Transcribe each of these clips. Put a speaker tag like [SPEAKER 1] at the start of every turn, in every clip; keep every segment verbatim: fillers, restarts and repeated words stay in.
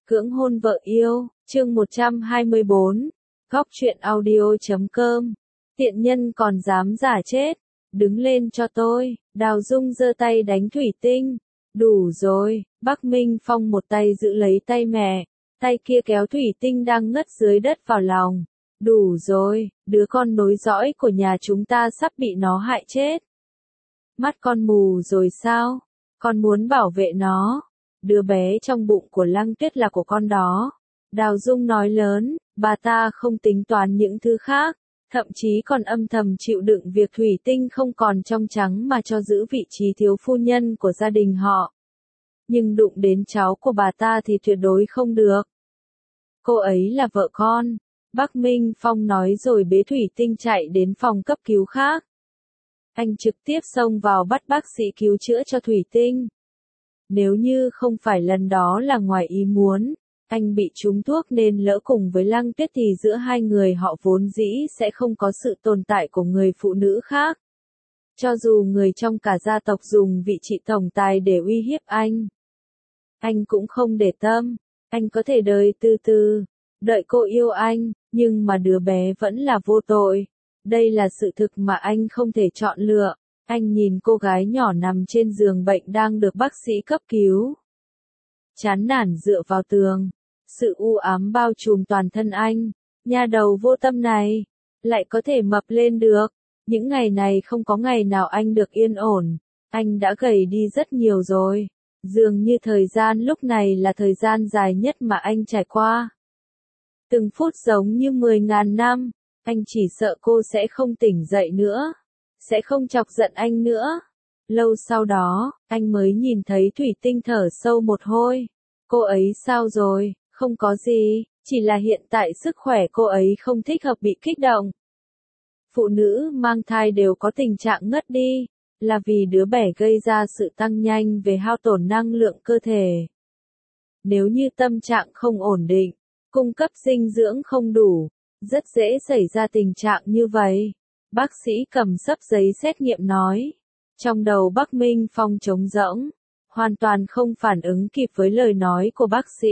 [SPEAKER 1] Cưỡng hôn vợ yêu, chương một trăm hai mươi bốn, góc truyện audio.com. Tiện nhân còn dám giả chết, đứng lên cho tôi. Đào Dung giơ tay đánh thủy tinh. Đủ rồi, Bắc Minh Phong một tay giữ lấy tay mẹ, tay kia kéo thủy tinh đang ngất dưới đất vào lòng. Đủ rồi, đứa con nối dõi của nhà chúng ta sắp bị nó hại chết. Mắt con mù rồi sao? Con muốn bảo vệ nó. Đứa bé trong bụng của Lăng Tuyết là của con đó. Đào Dung nói lớn, bà ta không tính toán những thứ khác, thậm chí còn âm thầm chịu đựng việc thủy tinh không còn trong trắng mà cho giữ vị trí thiếu phu nhân của gia đình họ. Nhưng đụng đến cháu của bà ta thì tuyệt đối không được. Cô ấy là vợ con. Bắc Minh Phong nói rồi bế thủy tinh chạy đến phòng cấp cứu khác. Anh trực tiếp xông vào bắt bác sĩ cứu chữa cho thủy tinh. Nếu như không phải lần đó là ngoài ý muốn, anh bị trúng thuốc nên lỡ cùng với Lăng Tuyết thì giữa hai người họ vốn dĩ sẽ không có sự tồn tại của người phụ nữ khác. Cho dù người trong cả gia tộc dùng vị trị tổng tài để uy hiếp anh, anh cũng không để tâm. Anh có thể đợi từ từ, đợi cô yêu anh, nhưng mà đứa bé vẫn là vô tội. Đây là sự thực mà anh không thể chọn lựa. Anh nhìn cô gái nhỏ nằm trên giường bệnh đang được bác sĩ cấp cứu. Chán nản dựa vào tường. Sự u ám bao trùm toàn thân anh. Nhà đầu vô tâm này, lại có thể mập lên được. Những ngày này không có ngày nào anh được yên ổn. Anh đã gầy đi rất nhiều rồi. Dường như thời gian lúc này là thời gian dài nhất mà anh trải qua. Từng phút giống như mười ngàn năm. Anh chỉ sợ cô sẽ không tỉnh dậy nữa. Sẽ không chọc giận anh nữa. Lâu sau đó, anh mới nhìn thấy thủy tinh thở sâu một hồi. Cô ấy sao rồi? Không có gì, chỉ là hiện tại sức khỏe cô ấy không thích hợp bị kích động. Phụ nữ mang thai đều có tình trạng ngất đi, là vì đứa bé gây ra sự tăng nhanh về hao tổn năng lượng cơ thể. Nếu như tâm trạng không ổn định, cung cấp dinh dưỡng không đủ, rất dễ xảy ra tình trạng như vậy. Bác sĩ cầm sấp giấy xét nghiệm nói. Trong đầu Bắc Minh Phong trống rỗng, hoàn toàn không phản ứng kịp với lời nói của bác sĩ.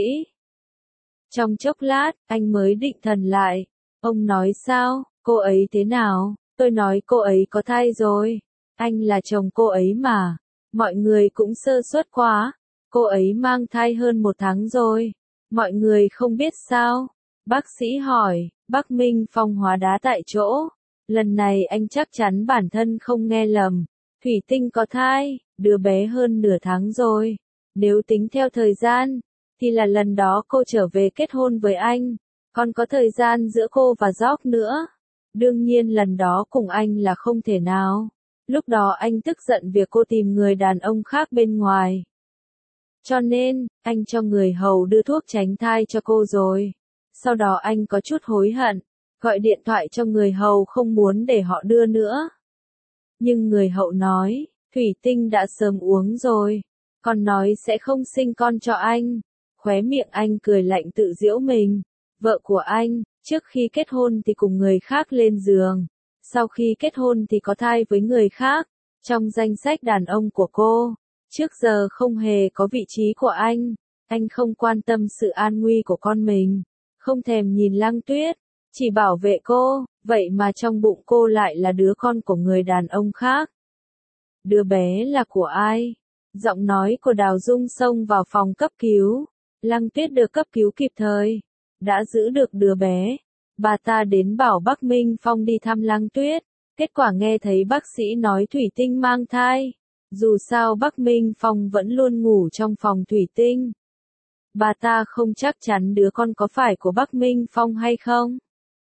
[SPEAKER 1] Trong chốc lát, anh mới định thần lại. Ông nói sao, cô ấy thế nào? Tôi nói cô ấy có thai rồi. Anh là chồng cô ấy mà. Mọi người cũng sơ suất quá. Cô ấy mang thai hơn một tháng rồi. Mọi người không biết sao? Bác sĩ hỏi. Bắc Minh Phong hóa đá tại chỗ. Lần này anh chắc chắn bản thân không nghe lầm. Thủy tinh có thai, đứa bé hơn nửa tháng rồi. Nếu tính theo thời gian, thì là lần đó cô trở về kết hôn với anh. Còn có thời gian giữa cô và George nữa. Đương nhiên lần đó cùng anh là không thể nào. Lúc đó anh tức giận việc cô tìm người đàn ông khác bên ngoài. Cho nên, anh cho người hầu đưa thuốc tránh thai cho cô rồi. Sau đó anh có chút hối hận. Gọi điện thoại cho người hầu không muốn để họ đưa nữa. Nhưng người hậu nói, thủy tinh đã sớm uống rồi. Còn nói sẽ không sinh con cho anh. Khóe miệng anh cười lạnh tự giễu mình. Vợ của anh, trước khi kết hôn thì cùng người khác lên giường. Sau khi kết hôn thì có thai với người khác. Trong danh sách đàn ông của cô, trước giờ không hề có vị trí của anh. Anh không quan tâm sự an nguy của con mình. Không thèm nhìn Lăng Tuyết. Chỉ bảo vệ cô, vậy mà trong bụng cô lại là đứa con của người đàn ông khác. Đứa bé là của ai? Giọng nói của Đào Dung xông vào phòng cấp cứu. Lăng Tuyết được cấp cứu kịp thời. Đã giữ được đứa bé. Bà ta đến bảo Bắc Minh Phong đi thăm Lăng Tuyết. Kết quả nghe thấy bác sĩ nói thủy tinh mang thai. Dù sao Bắc Minh Phong vẫn luôn ngủ trong phòng thủy tinh. Bà ta không chắc chắn đứa con có phải của Bắc Minh Phong hay không.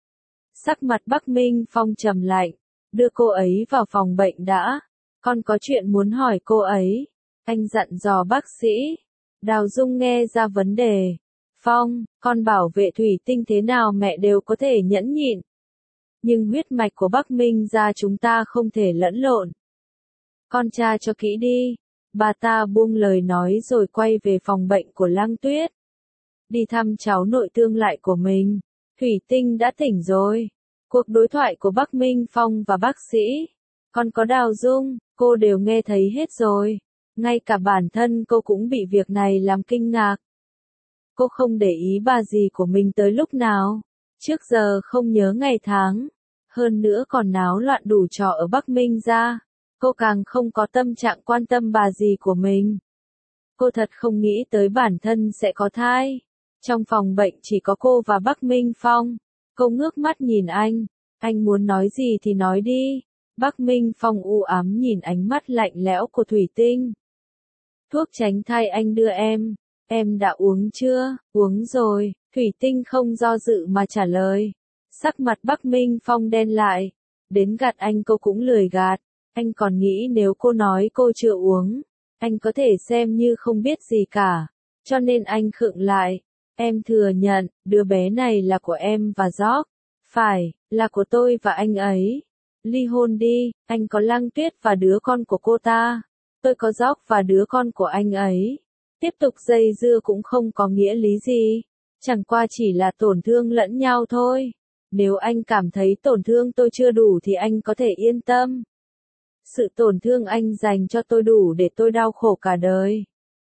[SPEAKER 1] Sắc mặt Bắc Minh Phong trầm lạnh, đưa cô ấy vào phòng bệnh đã. Con có chuyện muốn hỏi cô ấy. Anh dặn dò bác sĩ. Đào Dung nghe ra vấn đề. Phong, con bảo vệ thủy tinh thế nào mẹ đều có thể nhẫn nhịn. Nhưng huyết mạch của Bắc Minh gia chúng ta không thể lẫn lộn. Con tra cho kỹ đi. Bà ta buông lời nói rồi quay về phòng bệnh của Lăng Tuyết. Đi thăm cháu nội tương lại của mình. Thủy tinh đã tỉnh rồi. Cuộc đối thoại của Bắc Minh Phong và bác sĩ, còn có Đào Dung, cô đều nghe thấy hết rồi. Ngay cả bản thân cô cũng bị việc này làm kinh ngạc. Cô không để ý bà dì của mình tới lúc nào. Trước giờ không nhớ ngày tháng. Hơn nữa còn náo loạn đủ trò ở Bắc Minh ra. Cô càng không có tâm trạng quan tâm bà dì của mình. Cô thật không nghĩ tới bản thân sẽ có thai. Trong phòng bệnh chỉ có cô và Bắc Minh Phong. Cô ngước mắt nhìn anh. Anh muốn nói gì thì nói đi. Bắc Minh Phong u ám nhìn ánh mắt lạnh lẽo của Thủy Tinh. Thuốc tránh thai anh đưa em. Em đã uống chưa? Uống rồi. Thủy Tinh không do dự mà trả lời. Sắc mặt Bắc Minh Phong đen lại. Đến gạt anh cô cũng lười gạt. Anh còn nghĩ nếu cô nói cô chưa uống, anh có thể xem như không biết gì cả. Cho nên anh khựng lại. Em thừa nhận, đứa bé này là của em và George. Phải, là của tôi và anh ấy. Ly hôn đi, anh có Lăng Tuyết và đứa con của cô ta. Tôi có George và đứa con của anh ấy. Tiếp tục dây dưa cũng không có nghĩa lý gì. Chẳng qua chỉ là tổn thương lẫn nhau thôi. Nếu anh cảm thấy tổn thương tôi chưa đủ thì anh có thể yên tâm. Sự tổn thương anh dành cho tôi đủ để tôi đau khổ cả đời.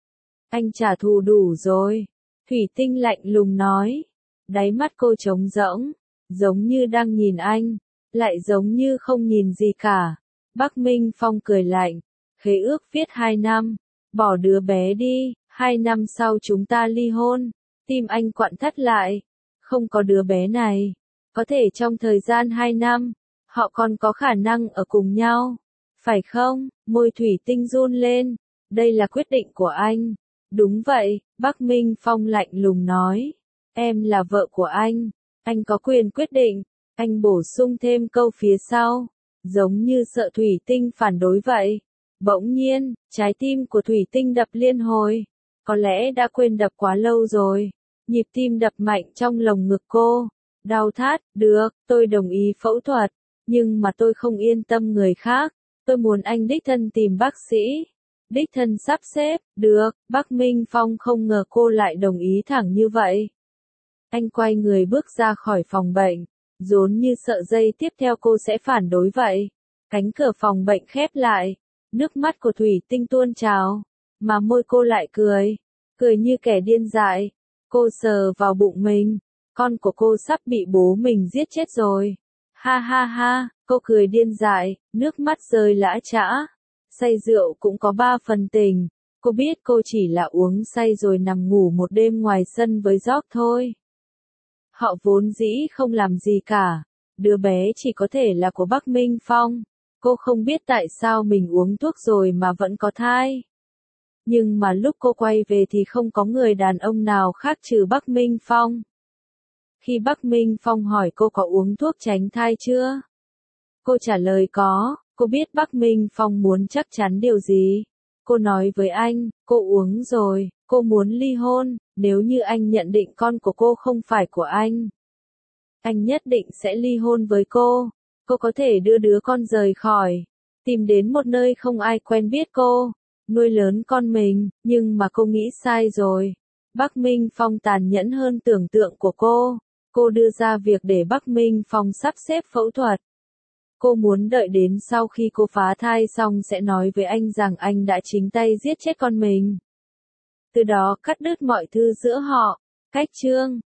[SPEAKER 1] Anh trả thù đủ rồi. Thủy Tinh lạnh lùng nói. Đáy mắt cô trống rỗng. Giống như đang nhìn anh. Lại giống như không nhìn gì cả. Bắc Minh Phong cười lạnh. Khế ước viết hai năm. Bỏ đứa bé đi. Hai năm sau chúng ta ly hôn. Tim anh quặn thắt lại. Không có đứa bé này. Có thể trong thời gian hai năm. Họ còn có khả năng ở cùng nhau. Phải không? Môi Thủy Tinh run lên. Đây là quyết định của anh. Đúng vậy, Bắc Minh Phong lạnh lùng nói. Em là vợ của anh. Anh có quyền quyết định. Anh bổ sung thêm câu phía sau. Giống như sợ Thủy Tinh phản đối vậy. Bỗng nhiên, trái tim của Thủy Tinh đập liên hồi. Có lẽ đã quên đập quá lâu rồi. Nhịp tim đập mạnh trong lồng ngực cô. Đau thắt, được, tôi đồng ý phẫu thuật. Nhưng mà tôi không yên tâm người khác. Tôi muốn anh đích thân tìm bác sĩ. Đích thân sắp xếp, được, Bắc Minh Phong không ngờ cô lại đồng ý thẳng như vậy. Anh quay người bước ra khỏi phòng bệnh, rốn như sợ dây tiếp theo cô sẽ phản đối vậy. Cánh cửa phòng bệnh khép lại, nước mắt của Thủy Tinh tuôn trào, mà môi cô lại cười, cười như kẻ điên dại. Cô sờ vào bụng mình, con của cô sắp bị bố mình giết chết rồi. Ha ha ha, cô cười điên dại, nước mắt rơi lã chã. Say rượu cũng có ba phần tình. Cô biết cô chỉ là uống say rồi nằm ngủ một đêm ngoài sân với George thôi. Họ vốn dĩ không làm gì cả. Đứa bé chỉ có thể là của Bắc Minh Phong. Cô không biết tại sao mình uống thuốc rồi mà vẫn có thai. Nhưng mà lúc cô quay về thì không có người đàn ông nào khác trừ Bắc Minh Phong. Khi Bắc Minh Phong hỏi cô có uống thuốc tránh thai chưa? Cô trả lời có. Cô biết Bắc Minh Phong muốn chắc chắn điều gì. Cô nói với anh, cô uống rồi, cô muốn ly hôn, nếu như anh nhận định con của cô không phải của anh. Anh nhất định sẽ ly hôn với cô. Cô có thể đưa đứa con rời khỏi, tìm đến một nơi không ai quen biết cô, nuôi lớn con mình, nhưng mà cô nghĩ sai rồi. Bắc Minh Phong tàn nhẫn hơn tưởng tượng của cô. Cô đưa ra việc để Bắc Minh Phong sắp xếp phẫu thuật. Cô muốn đợi đến sau khi cô phá thai xong sẽ nói với anh rằng anh đã chính tay giết chết con mình. Từ đó cắt đứt mọi thứ giữa họ. Cách chương